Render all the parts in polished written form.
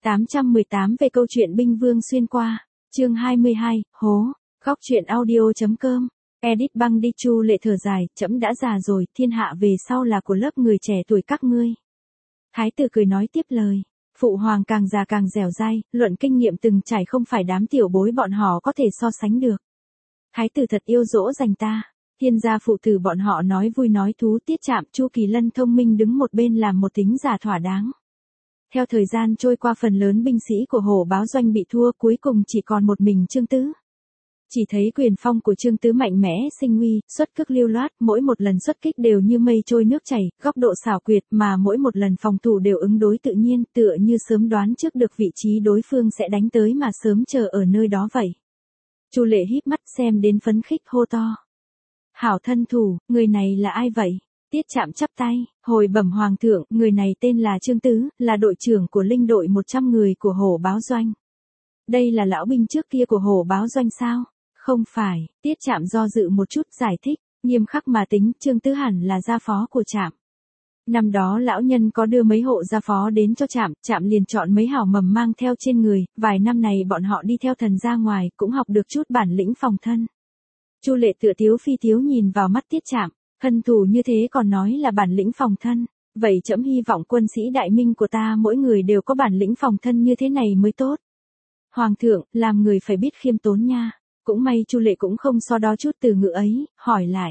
818 về câu chuyện binh vương xuyên qua, chương 22, hố, góc truyện audio.com, edit băng đi. Chu Lệ thở dài, trẫm đã già rồi, thiên hạ về sau là của lớp người trẻ tuổi các ngươi. Thái tử cười nói tiếp lời, phụ hoàng càng già càng dẻo dai, luận kinh nghiệm từng trải không phải đám tiểu bối bọn họ có thể so sánh được. Thái tử thật yêu dỗ dành ta. Thiên gia phụ tử bọn họ nói vui nói thú. Tiết Trạm, Chu Kỳ Lân thông minh đứng một bên làm một tính giả thỏa đáng. Theo thời gian trôi qua, phần lớn binh sĩ của Hổ Báo Doanh bị thua, cuối cùng chỉ còn một mình Trương Tứ. Chỉ thấy quyền phong của Trương Tứ mạnh mẽ sinh uy, xuất cước lưu loát, mỗi một lần xuất kích đều như mây trôi nước chảy, góc độ xảo quyệt, mà mỗi một lần phòng thủ đều ứng đối tự nhiên, tựa như sớm đoán trước được vị trí đối phương sẽ đánh tới mà sớm chờ ở nơi đó vậy. Chu Lệ híp mắt xem đến phấn khích hô to. Hảo thân thủ, người này là ai vậy? Tiết Trạm chắp tay, hồi bẩm hoàng thượng, người này tên là Trương Tứ, là đội trưởng của linh đội 100 người của Hổ Báo Doanh. Đây là lão binh trước kia của Hổ Báo Doanh sao? Không phải, Tiết Trạm do dự một chút giải thích, nghiêm khắc mà tính, Trương Tứ hẳn là gia phó của Trạm. Năm đó lão nhân có đưa mấy hộ gia phó đến cho Trạm, Trạm liền chọn mấy hảo mầm mang theo trên người, vài năm này bọn họ đi theo thần ra ngoài, cũng học được chút bản lĩnh phòng thân. Chu Lệ tựa tiếu phi tiếu nhìn vào mắt Tiết Trạm, thân thủ như thế còn nói là bản lĩnh phòng thân, vậy trẫm hy vọng quân sĩ đại minh của ta mỗi người đều có bản lĩnh phòng thân như thế này mới tốt. Hoàng thượng, làm người phải biết khiêm tốn nha. Cũng may Chu Lệ cũng không so đo chút từ ngữ ấy, hỏi lại.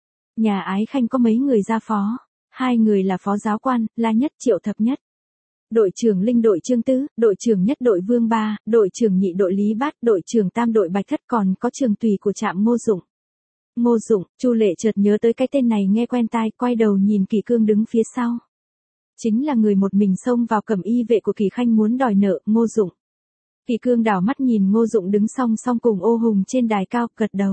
Nhà Ái Khanh có mấy người gia phó? 2 người là phó giáo quan, La Nhất, Triệu Thập Nhất. Đội trưởng linh đội Trương Tứ, đội trưởng nhất đội Vương Ba, đội trưởng nhị đội Lý Bát, đội trưởng tam đội Bạch Thất, còn có trường tùy của Trạm Ngô Dụng. Ngô Dụng, Chu Lệ chợt nhớ tới cái tên này nghe quen tai, quay đầu nhìn Kỳ Cương đứng phía sau. Chính là người một mình xông vào cẩm y vệ của Kỳ Khanh muốn đòi nợ, Ngô Dụng. Kỳ Cương đảo mắt nhìn Ngô Dụng đứng song song cùng Ô Hùng trên đài cao, gật đầu.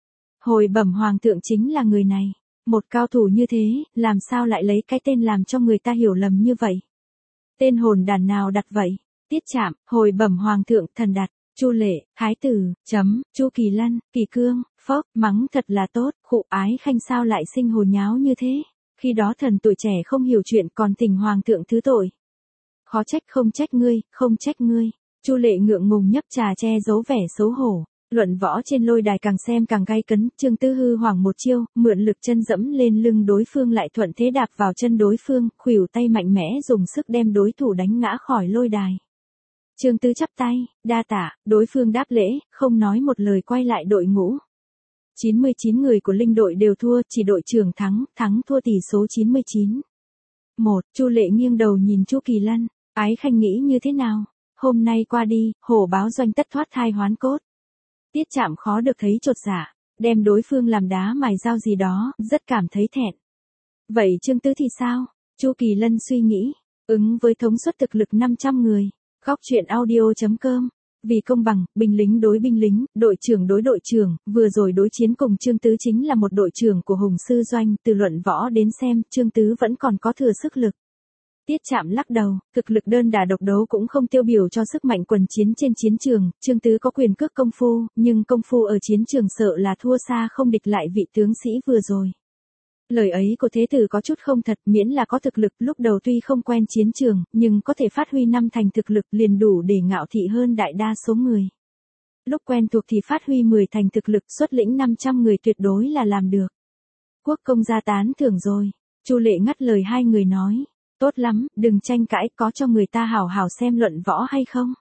Hồi bẩm hoàng thượng, chính là người này. Một cao thủ như thế, làm sao lại lấy cái tên làm cho người ta hiểu lầm như vậy? Tên hồn đàn nào đặt vậy? Tiết Trạm, hồi bẩm hoàng thượng, thần đặt. Chu Lệ, Thái tử, Chu Kỳ Lân, Kỳ Cương, phốc, mắng thật là tốt, khụ. Ái Khanh sao lại sinh hồ nháo như thế? Khi đó thần tuổi trẻ không hiểu chuyện, còn tình hoàng thượng thứ tội. Khó trách, không trách ngươi, không trách ngươi. Chu Lệ ngượng ngùng nhấp trà che giấu vẻ xấu hổ. Luận võ trên lôi đài càng xem càng gay cấn, Trương Tứ hư hoảng một chiêu, mượn lực chân dẫm lên lưng đối phương lại thuận thế đạp vào chân đối phương, khuỷu tay mạnh mẽ dùng sức đem đối thủ đánh ngã khỏi lôi đài. Trương Tứ chắp tay, đa tạ, đối phương đáp lễ, không nói một lời quay lại đội ngũ. 99 người của linh đội đều thua, chỉ đội trưởng thắng thua tỷ số 99. Chu Lệ nghiêng đầu nhìn Chu Kỳ Lân, Ái Khanh nghĩ như thế nào? Hôm nay qua đi, Hổ Báo Doanh tất thoát thai hoán cốt. Tiết Trạm khó được thấy chột dạ, đem đối phương làm đá mài dao gì đó, rất cảm thấy thẹn. Vậy Trương Tứ thì sao? Chu Kỳ Lân suy nghĩ, ứng với thống suất thực lực 500 người. Góc truyện audio.com, vì công bằng, binh lính đối binh lính, đội trưởng đối đội trưởng, vừa rồi đối chiến cùng Trương Tứ chính là một đội trưởng của Hùng Sư Doanh, từ luận võ đến xem, Trương Tứ vẫn còn có thừa sức lực. Tiết Trạm lắc đầu, thực lực đơn đả độc đấu cũng không tiêu biểu cho sức mạnh quần chiến trên chiến trường, Trương Tứ có quyền cước công phu, nhưng công phu ở chiến trường sợ là thua xa không địch lại vị tướng sĩ vừa rồi. Lời ấy của thế tử có chút không thật, miễn là có thực lực, lúc đầu tuy không quen chiến trường, nhưng có thể phát huy 5 thành thực lực liền đủ để ngạo thị hơn đại đa số người. Lúc quen thuộc thì phát huy 10 thành thực lực, xuất lĩnh 500 người tuyệt đối là làm được. Quốc công gia tán thưởng rồi. Chu Lệ ngắt lời 2 người nói. Tốt lắm, đừng tranh cãi, có cho người ta hào hào xem luận võ hay không?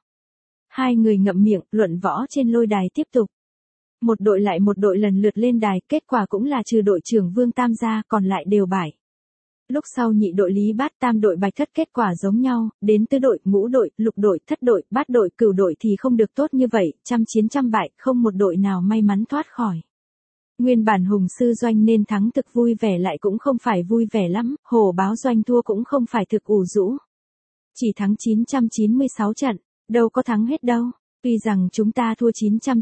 2 người ngậm miệng, luận võ trên lôi đài tiếp tục. Một đội lại một đội lần lượt lên đài, kết quả cũng là trừ đội trưởng Vương Tam ra, còn lại đều bại. Lúc sau nhị đội Lý Bát, tam đội Bạch Thất kết quả giống nhau, đến tứ đội, ngũ đội, lục đội, thất đội, bát đội, cửu đội thì không được tốt như vậy, trăm chiến trăm bại, không một đội nào may mắn thoát khỏi. Nguyên bản Hùng Sư Doanh nên thắng thực vui vẻ lại cũng không phải vui vẻ lắm, Hổ Báo Doanh thua cũng không phải thực ủ rũ. Chỉ thắng 996 trận, đâu có thắng hết đâu. Tuy rằng chúng ta thua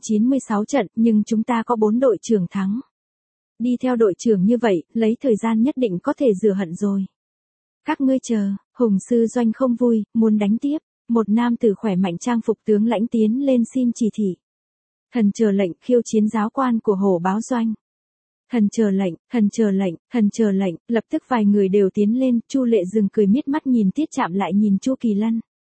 996 trận, nhưng chúng ta có 4 đội trưởng thắng. Đi theo đội trưởng như vậy, lấy thời gian nhất định có thể rửa hận rồi. Các ngươi chờ, Hùng Sư Doanh không vui, muốn đánh tiếp. Một nam tử khỏe mạnh trang phục tướng lãnh tiến lên xin chỉ thị. Thần chờ lệnh, khiêu chiến giáo quan của Hổ Báo Doanh. Thần chờ lệnh, thần chờ lệnh, thần chờ lệnh, lập tức vài người đều tiến lên, Chu Lệ dừng cười miết mắt nhìn Tiết Trạm lại nhìn Chu Kỳ Lân.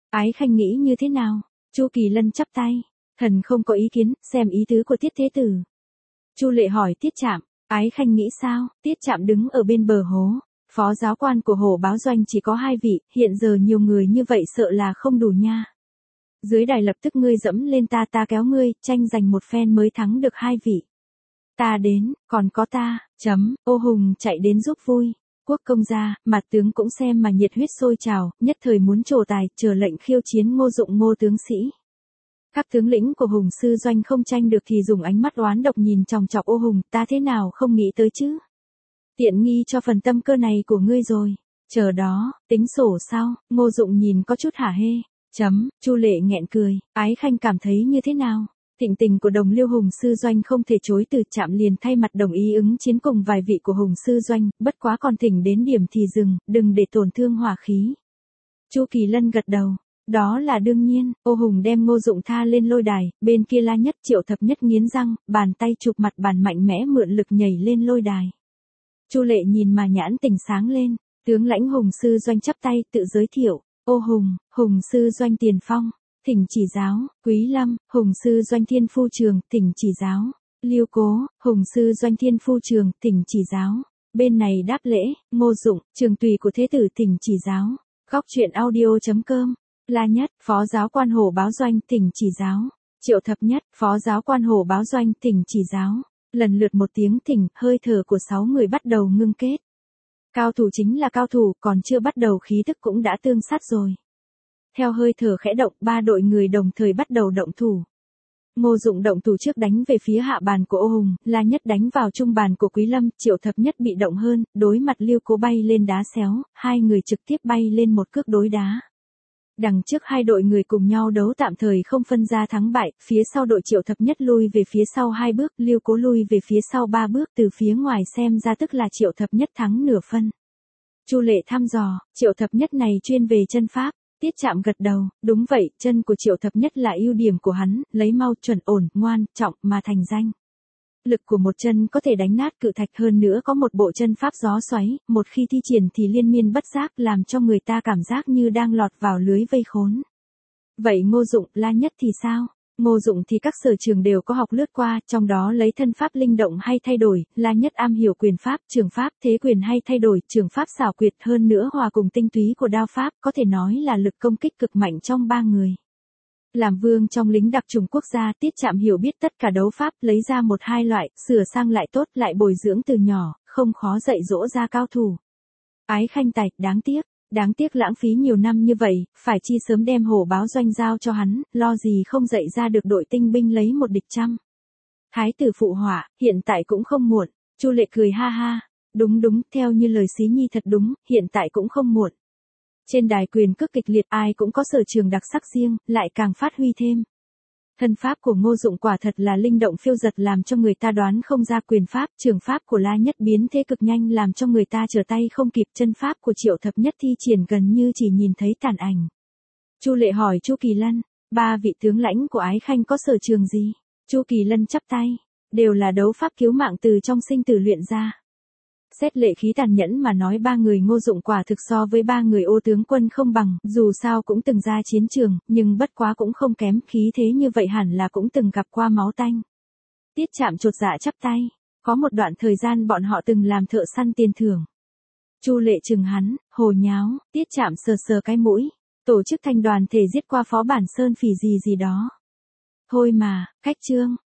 Ái Khanh nghĩ như thế nào? Chu Kỳ Lân chắp tay. Thần không có ý kiến, xem ý tứ của Tiết Thế Tử. Chu Lệ hỏi Tiết Trạm, Ái Khanh nghĩ sao? Tiết Trạm đứng ở bên bờ hố. Phó giáo quan của Hổ Báo Doanh chỉ có 2 vị, hiện giờ nhiều người như vậy sợ là không đủ nha. Dưới đài lập tức ngươi dẫm lên ta kéo ngươi, tranh giành một phen mới thắng được 2 vị. Ta đến, còn có ta, Ô Hùng chạy đến giúp vui. Quốc công gia, mặt tướng cũng xem mà nhiệt huyết sôi trào, nhất thời muốn trổ tài, chờ lệnh khiêu chiến Ngô Dụng Ngô tướng sĩ. Các tướng lĩnh của Hùng sư doanh không tranh được thì dùng ánh mắt oán độc nhìn chòng chọc Ô Hùng, ta thế nào không nghĩ tới chứ? Tiện nghi cho phần tâm cơ này của ngươi rồi. Chờ đó, tính sổ sau, Ngô Dụng nhìn có chút hả hê. Chu Lệ nghẹn cười, Ái Khanh cảm thấy như thế nào? Thịnh tình của Đồng Liêu Hùng sư doanh không thể chối từ, Trạm liền thay mặt đồng ý ứng chiến cùng vài vị của Hùng sư doanh, bất quá còn thỉnh đến điểm thì dừng, đừng để tổn thương hỏa khí. Chu Kỳ Lân gật đầu, đó là đương nhiên. Ô Hùng đem Ngô Dụng tha lên lôi đài, bên kia La Nhất Triệu Thập Nhất nghiến răng, bàn tay chụp mặt bàn mạnh mẽ mượn lực nhảy lên lôi đài. Chu Lệ nhìn mà nhãn tình sáng lên, tướng lãnh Hùng sư doanh chắp tay tự giới thiệu, Ô Hùng, Hùng sư doanh tiền phong, thỉnh chỉ giáo, Quý Lâm, Hùng sư doanh thiên phu trường, thỉnh chỉ giáo, Liêu Cố, Hùng sư doanh thiên phu trường, thỉnh chỉ giáo. Bên này đáp lễ, Ngô Dụng, trường tùy của thế tử thỉnh chỉ giáo. Góc truyện audio.com, La Nhất, Phó giáo quan Hổ Báo Doanh, thỉnh chỉ giáo. Triệu Thập Nhất, Phó giáo quan Hổ Báo Doanh, thỉnh chỉ giáo. Lần lượt một tiếng thỉnh, hơi thở của 6 người bắt đầu ngưng kết. Cao thủ chính là cao thủ, còn chưa bắt đầu khí tức cũng đã tương sát rồi. Theo hơi thở khẽ động, 3 đội người đồng thời bắt đầu động thủ. Ngô Dụng động thủ trước đánh về phía hạ bàn của Ô Hùng, La Nhất đánh vào trung bàn của Quý Lâm, Triệu Thập Nhất bị động hơn, đối mặt Liêu Cố bay lên đá xéo, 2 người trực tiếp bay lên một cước đối đá. Đằng trước 2 đội người cùng nhau đấu tạm thời không phân ra thắng bại, phía sau đội Triệu Thập Nhất lui về phía sau 2 bước, Liêu Cố lui về phía sau 3 bước, từ phía ngoài xem ra tức là Triệu Thập Nhất thắng nửa phân. Chu Lệ thăm dò, Triệu Thập Nhất này chuyên về chân pháp. Tiết Trạm gật đầu, đúng vậy, chân của Triệu Thập Nhất là ưu điểm của hắn, lấy mau, chuẩn, ổn, ngoan, trọng mà thành danh. Lực của một chân có thể đánh nát cự thạch, hơn nữa có một bộ chân pháp gió xoáy, một khi thi triển thì liên miên bất giác, làm cho người ta cảm giác như đang lọt vào lưới vây khốn. Vậy Ngô Dụng, La Nhất thì sao? Ngô Dụng thì các sở trường đều có học lướt qua, trong đó lấy thân pháp linh động hay thay đổi, La Nhất am hiểu quyền pháp, trường pháp, thế quyền hay thay đổi, trường pháp xảo quyệt, hơn nữa hòa cùng tinh túy của đao pháp, có thể nói là lực công kích cực mạnh trong 3 người. Làm vương trong lính đặc chủng quốc gia, Tiết Trạm hiểu biết tất cả đấu pháp, lấy ra 1-2 loại, sửa sang lại tốt, lại bồi dưỡng từ nhỏ, không khó dạy dỗ ra cao thủ. Ái Khanh tài, đáng tiếc lãng phí nhiều năm như vậy, phải chi sớm đem Hổ Báo Doanh giao cho hắn, lo gì không dạy ra được đội tinh binh lấy 1 địch trăm. Thái tử phụ họa, hiện tại cũng không muộn. Chu Lệ cười ha ha, đúng, theo như lời Xí Nhi thật đúng, hiện tại cũng không muộn. Trên đài quyền cước kịch liệt, ai cũng có sở trường đặc sắc riêng, lại càng phát huy thêm. Thân pháp của Ngô Dụng quả thật là linh động phiêu dật, làm cho người ta đoán không ra, quyền pháp, trường pháp của La Nhất biến thế cực nhanh, làm cho người ta trở tay không kịp, chân pháp của Triệu Thập Nhất thi triển gần như chỉ nhìn thấy tàn ảnh. Chu Lệ hỏi Chu Kỳ Lân, 3 vị tướng lãnh của Ái Khanh có sở trường gì? Chu Kỳ Lân chắp tay, đều là đấu pháp cứu mạng từ trong sinh tử luyện ra. Xét lệ khí tàn nhẫn mà nói, 3 người Ngô Dụng quả thực so với 3 người Ô tướng quân không bằng, dù sao cũng từng ra chiến trường, nhưng bất quá cũng không kém, khí thế như vậy hẳn là cũng từng gặp qua máu tanh. Tiết Trạm chột dạ chắp tay, có một đoạn thời gian bọn họ từng làm thợ săn tiền thưởng. Chu Lệ chừng hắn, hồ nháo. Tiết Trạm sờ cái mũi, tổ chức thành đoàn thể giết qua phó bản Sơn Phỉ gì đó. Thôi mà, cách trương,